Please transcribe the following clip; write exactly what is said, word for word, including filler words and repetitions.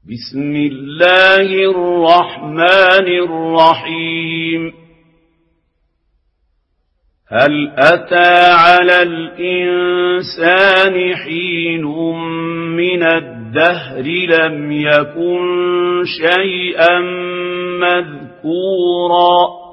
بسم الله الرحمن الرحيم هل أتى على الإنسان حين من الدهر لم يكن شيئا مذكورا